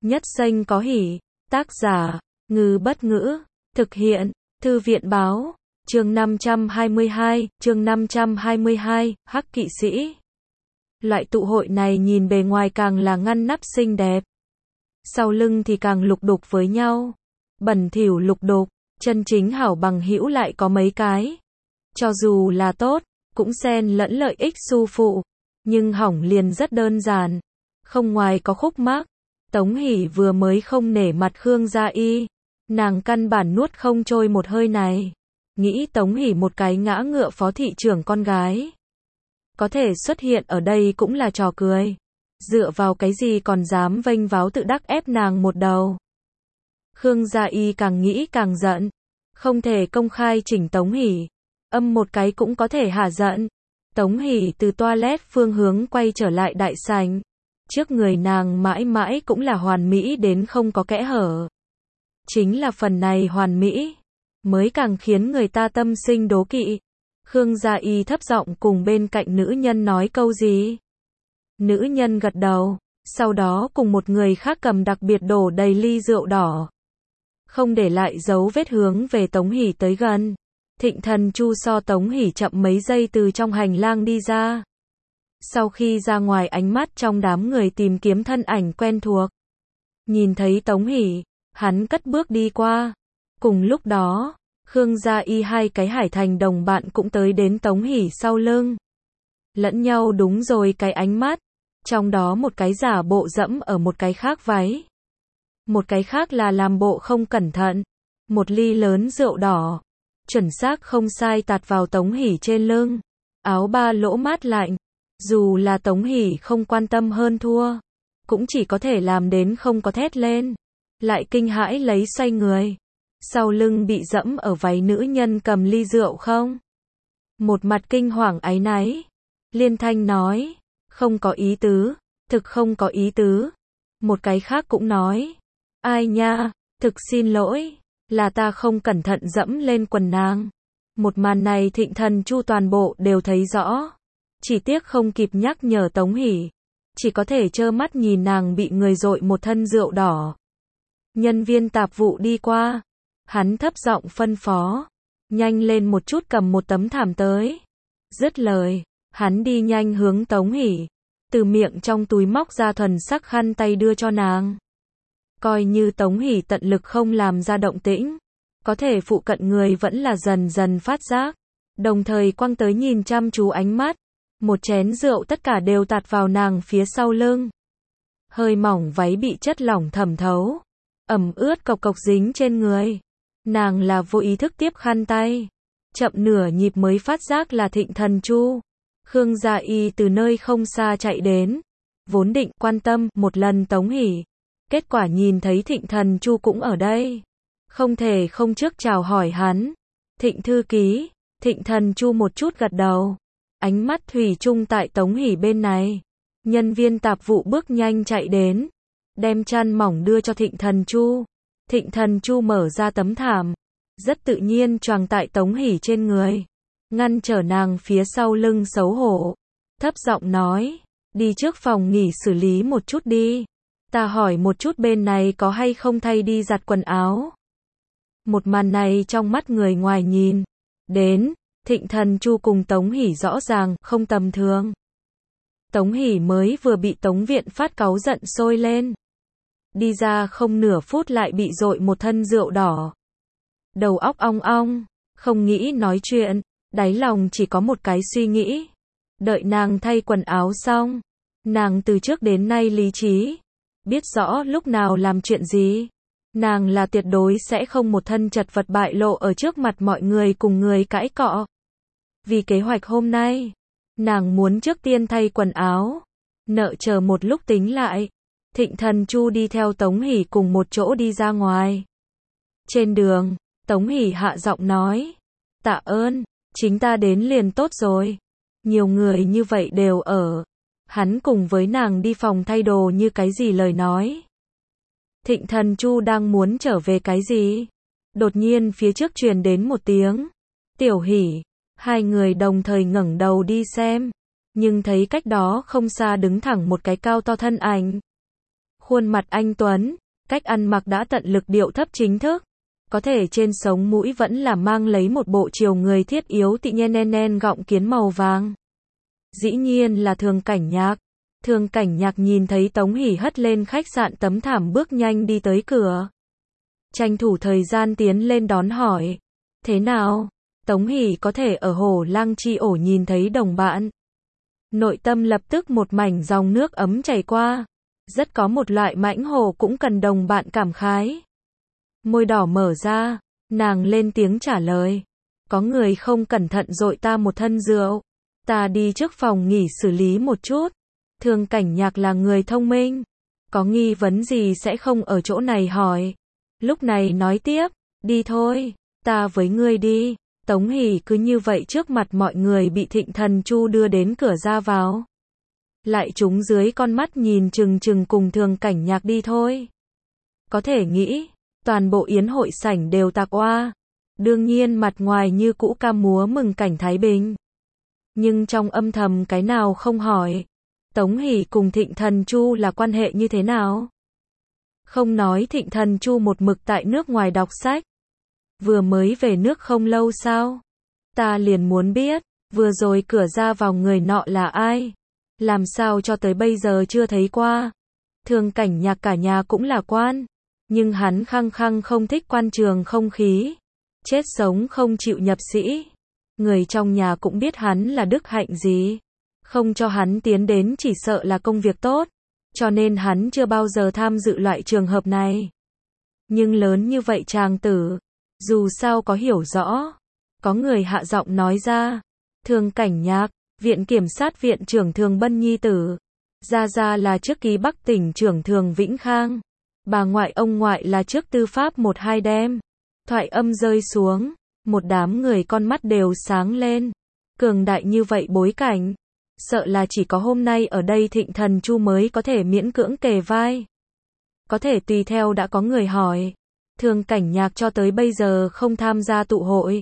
Nhất xanh có hỉ. Tác giả, Ngư Bất Ngữ. Thực hiện, Thư viện Báo. Chương 522, Hắc Kỵ Sĩ. Loại tụ hội này nhìn bề ngoài càng là ngăn nắp xinh đẹp. Sau lưng thì càng lục đục với nhau. Bẩn thỉu lục đục, chân chính hảo bằng hữu lại có mấy cái. Cho dù là tốt, cũng xen lẫn lợi ích su phụ. Nhưng hỏng liền rất đơn giản. Không ngoài có khúc mắc. Tống Hỷ vừa mới không nể mặt Khương Gia Y. Nàng căn bản nuốt không trôi một hơi này. Nghĩ Tống Hỷ một cái ngã ngựa phó thị trưởng con gái. Có thể xuất hiện ở đây cũng là trò cười. Dựa vào cái gì còn dám vênh váo tự đắc ép nàng một đầu. Khương Gia Y càng nghĩ càng giận. Không thể công khai chỉnh Tống Hỷ. Âm một cái cũng có thể hả giận. Tống Hỷ từ toilet phương hướng quay trở lại đại sảnh. Trước người nàng mãi mãi cũng là hoàn mỹ đến không có kẽ hở. Chính là phần này hoàn mỹ, mới càng khiến người ta tâm sinh đố kỵ. Khương Gia Y thấp giọng cùng bên cạnh nữ nhân nói câu gì. Nữ nhân gật đầu, sau đó cùng một người khác cầm đặc biệt đổ đầy ly rượu đỏ. Không để lại dấu vết hướng về Tống Hỷ tới gần. Thịnh Thần Chu so Tống Hỷ chậm mấy giây từ trong hành lang đi ra. Sau khi ra ngoài ánh mắt trong đám người tìm kiếm thân ảnh quen thuộc. Nhìn thấy Tống Hỷ, hắn cất bước đi qua. Cùng lúc đó, Khương Gia Y hai cái Hải Thành đồng bạn cũng tới đến Tống Hỷ sau lưng. Lẫn nhau đúng rồi cái ánh mắt. Trong đó một cái giả bộ dẫm ở một cái khác váy. Một cái khác là làm bộ không cẩn thận. Một ly lớn rượu đỏ. Chuẩn xác không sai tạt vào Tống Hỷ trên lưng. Áo ba lỗ mát lạnh. Dù là Tống Hỷ không quan tâm hơn thua. Cũng chỉ có thể làm đến không có thét lên. Lại kinh hãi lấy xoay người. Sau lưng bị dẫm ở váy nữ nhân cầm ly rượu không. Một mặt kinh hoàng áy náy. Liên thanh nói. Không có ý tứ. Thực không có ý tứ. Một cái khác cũng nói. Ai nha, thực xin lỗi. Là ta không cẩn thận dẫm lên quần nàng. Một màn này Thịnh Thần Chu toàn bộ đều thấy rõ. Chỉ tiếc không kịp nhắc nhở Tống Hỷ. Chỉ có thể trơ mắt nhìn nàng bị người dội một thân rượu đỏ. Nhân viên tạp vụ đi qua. Hắn thấp giọng phân phó. Nhanh lên một chút cầm một tấm thảm tới. Dứt lời, hắn đi nhanh hướng Tống Hỷ. Từ miệng trong túi móc ra thuần sắc khăn tay đưa cho nàng. Coi như Tống Hỷ tận lực không làm ra động tĩnh. Có thể phụ cận người vẫn là dần dần phát giác. Đồng thời quăng tới nhìn chăm chú ánh mắt. Một chén rượu tất cả đều tạt vào nàng phía sau lưng. Hơi mỏng váy bị chất lỏng thẩm thấu. Ẩm ướt cộc cộc dính trên người. Nàng là vô ý thức tiếp khăn tay. Chậm nửa nhịp mới phát giác là Thịnh Thần Chu. Khương Gia Y từ nơi không xa chạy đến. Vốn định quan tâm một lần Tống Hỷ. Kết quả nhìn thấy Thịnh Thần Chu cũng ở đây. Không thể không trước chào hỏi hắn. Thịnh thư ký. Thịnh Thần Chu một chút gật đầu. Ánh mắt thủy chung tại Tống Hỷ bên này. Nhân viên tạp vụ bước nhanh chạy đến. Đem chăn mỏng đưa cho Thịnh Thần Chu. Thịnh Thần Chu mở ra tấm thảm. Rất tự nhiên choàng tại Tống Hỷ trên người. Ngăn trở nàng phía sau lưng xấu hổ. Thấp giọng nói. Đi trước phòng nghỉ xử lý một chút đi. Ta hỏi một chút bên này có hay không thay đi giặt quần áo. Một màn này trong mắt người ngoài nhìn. Đến. Thịnh Thần Chu cùng Tống Hỷ rõ ràng không tầm thường. Tống Hỷ mới vừa bị Tống Viện Phát cáu giận sôi lên. Đi ra không nửa phút lại bị dội một thân rượu đỏ. Đầu óc ong ong, không nghĩ nói chuyện, đáy lòng chỉ có một cái suy nghĩ. Đợi nàng thay quần áo xong, nàng từ trước đến nay lý trí, biết rõ lúc nào làm chuyện gì. Nàng là tuyệt đối sẽ không một thân chật vật bại lộ ở trước mặt mọi người cùng người cãi cọ. Vì kế hoạch hôm nay, nàng muốn trước tiên thay quần áo, nợ chờ một lúc tính lại. Thịnh Thần Chu đi theo Tống Hỷ cùng một chỗ đi ra ngoài. Trên đường, Tống Hỷ hạ giọng nói. Tạ ơn, chính ta đến liền tốt rồi. Nhiều người như vậy đều ở. Hắn cùng với nàng đi phòng thay đồ như cái gì lời nói. Thịnh Thần Chu đang muốn trở về cái gì. Đột nhiên phía trước truyền đến một tiếng. Tiểu Hỷ. Hai người đồng thời ngẩng đầu đi xem. Nhưng thấy cách đó không xa đứng thẳng một cái cao to thân ảnh. Khuôn mặt anh tuấn, cách ăn mặc đã tận lực điệu thấp chính thức. Có thể trên sống mũi vẫn là mang lấy một bộ chiều người thiết yếu tị nhen gọng kiến màu vàng. Dĩ nhiên là Thường Cảnh Nhạc. Thường Cảnh Nhạc nhìn thấy Tống Hỷ hất lên khách sạn tấm thảm bước nhanh đi tới cửa. Tranh thủ thời gian tiến lên đón hỏi. Thế nào? Tống Hỷ có thể ở Hồ Lăng Chi ổ nhìn thấy đồng bạn. Nội tâm lập tức một mảnh dòng nước ấm chảy qua. Rất có một loại mãnh hổ cũng cần đồng bạn cảm khái. Môi đỏ mở ra, nàng lên tiếng trả lời. Có người không cẩn thận dội ta một thân rượu. Ta đi trước phòng nghỉ xử lý một chút. Thường Cảnh Nhạc là người thông minh. Có nghi vấn gì sẽ không ở chỗ này hỏi. Lúc này nói tiếp, đi thôi, ta với ngươi đi. Tống Hỷ cứ như vậy trước mặt mọi người bị Thịnh Thần Chu đưa đến cửa ra vào. Lại trúng dưới con mắt nhìn chừng chừng cùng Thường Cảnh Nhạc đi thôi. Có thể nghĩ, toàn bộ yến hội sảnh đều tạc oa. Đương nhiên mặt ngoài như cũ ca múa mừng cảnh Thái Bình. Nhưng trong âm thầm cái nào không hỏi. Tống Hỷ cùng Thịnh Thần Chu là quan hệ như thế nào? Không nói Thịnh Thần Chu một mực tại nước ngoài đọc sách. Vừa mới về nước không lâu sao? Ta liền muốn biết, vừa rồi cửa ra vào người nọ là ai? Làm sao cho tới bây giờ chưa thấy qua? Thường Cảnh Nhạc cả nhà cũng là quan. Nhưng hắn khăng khăng không thích quan trường không khí. Chết sống không chịu nhập sĩ. Người trong nhà cũng biết hắn là đức hạnh gì. Không cho hắn tiến đến chỉ sợ là công việc tốt. Cho nên hắn chưa bao giờ tham dự loại trường hợp này. Nhưng lớn như vậy chàng tử. Dù sao có hiểu rõ. Có người hạ giọng nói ra. Thường Cảnh Nhạc, Viện Kiểm sát Viện trưởng Thường Bân nhi tử. Gia là trước ký Bắc tỉnh trưởng Thường Vĩnh Khang. Bà ngoại ông ngoại là trước tư pháp 1-2 đêm. Thoại âm rơi xuống. Một đám người con mắt đều sáng lên. Cường đại như vậy bối cảnh. Sợ là chỉ có hôm nay ở đây Thịnh Thần Chu mới có thể miễn cưỡng kề vai. Có thể tùy theo đã có người hỏi. Thường Cảnh Nhạc cho tới bây giờ không tham gia tụ hội.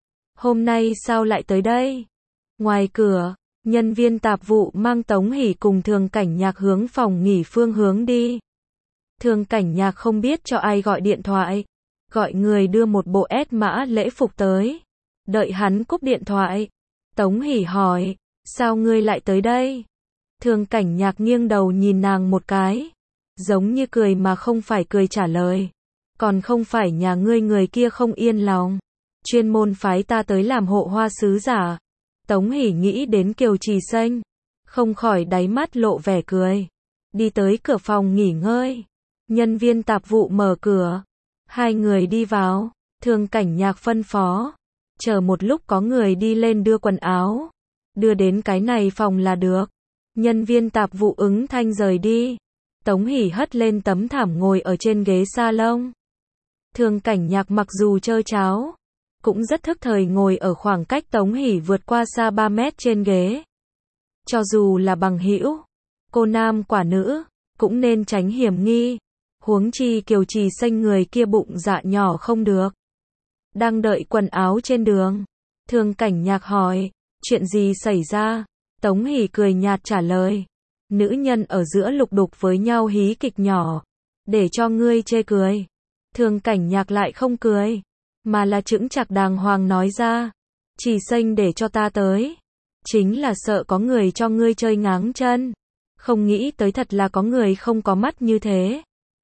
Hôm nay sao lại tới đây? Ngoài cửa, nhân viên tạp vụ mang Tống Hỷ cùng Thường Cảnh Nhạc hướng phòng nghỉ phương hướng đi. Thường Cảnh Nhạc không biết cho ai gọi điện thoại. Gọi người đưa một bộ S mã lễ phục tới. Đợi hắn cúp điện thoại. Tống Hỷ hỏi. Sao ngươi lại tới đây? Thường Cảnh Nhạc nghiêng đầu nhìn nàng một cái. Giống như cười mà không phải cười trả lời. Còn không phải nhà ngươi người kia không yên lòng. Chuyên môn phái ta tới làm hộ hoa sứ giả. Tống Hỷ nghĩ đến Kiều Trì Xanh. Không khỏi đáy mắt lộ vẻ cười. Đi tới cửa phòng nghỉ ngơi. Nhân viên tạp vụ mở cửa. Hai người đi vào. Thường Cảnh Nhạc phân phó. Chờ một lúc có người đi lên đưa quần áo. Đưa đến cái này phòng là được. Nhân viên tạp vụ ứng thanh rời đi. Tống Hỷ hất lên tấm thảm ngồi ở trên ghế salon. Thường Cảnh Nhạc mặc dù trơ tráo, cũng rất thức thời ngồi ở khoảng cách Tống Hỷ vượt qua xa 3 mét trên ghế. Cho dù là bằng hữu, cô nam quả nữ, cũng nên tránh hiểm nghi. Huống chi Kiều Trì Xanh người kia bụng dạ nhỏ không được. Đang đợi quần áo trên đường. Thường Cảnh Nhạc hỏi. Chuyện gì xảy ra? Tống Hỷ cười nhạt trả lời. Nữ nhân ở giữa lục đục với nhau hí kịch nhỏ. Để cho ngươi chê cười. Thường Cảnh Nhạc lại không cười. Mà là chững chạc đàng hoàng nói ra. Trì Xanh để cho ta tới. Chính là sợ có người cho ngươi chơi ngáng chân. Không nghĩ tới thật là có người không có mắt như thế.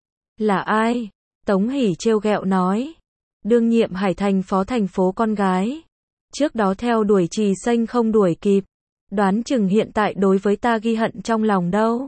Là ai? Tống Hỷ trêu ghẹo nói. Đương nhiệm Hải Thành phó thành phố con gái. Trước đó theo đuổi Trì Xanh không đuổi kịp. Đoán chừng hiện tại đối với ta ghi hận trong lòng đâu.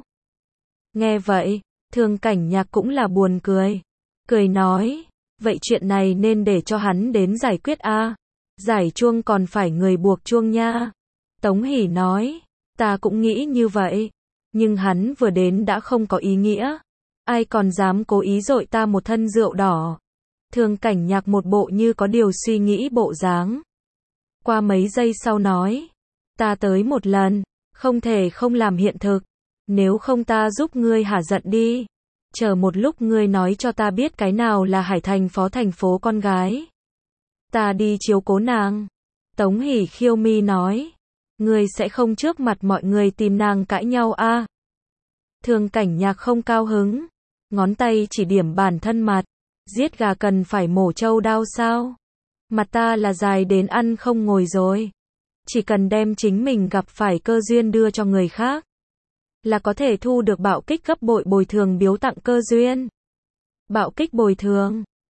Nghe vậy, Thường Cảnh Nhạc cũng là buồn cười. Cười nói, vậy chuyện này nên để cho hắn đến giải quyết a. Giải chuông còn phải người buộc chuông nha. Tống Hỷ nói, ta cũng nghĩ như vậy. Nhưng hắn vừa đến đã không có ý nghĩa. Ai còn dám cố ý dội ta một thân rượu đỏ. Thường Cảnh Nhạc một bộ như có điều suy nghĩ bộ dáng. Qua mấy giây sau nói, ta tới một lần, không thể không làm hiện thực. Nếu không ta giúp ngươi hả giận đi. Chờ một lúc ngươi nói cho ta biết cái nào là Hải Thành phó thành phố con gái. Ta đi chiếu cố nàng. Tống Hỷ khiêu mi nói, ngươi sẽ không trước mặt mọi người tìm nàng cãi nhau a? Thường Cảnh Nhạc không cao hứng, Ngón tay chỉ điểm bản thân mặt. Giết gà cần phải mổ trâu đao sao? Mặt ta là dài đến ăn không ngồi rồi. Chỉ cần đem chính mình gặp phải cơ duyên đưa cho người khác, là có thể thu được bạo kích gấp bội bồi thường biếu tặng cơ duyên. Bạo kích bồi thường.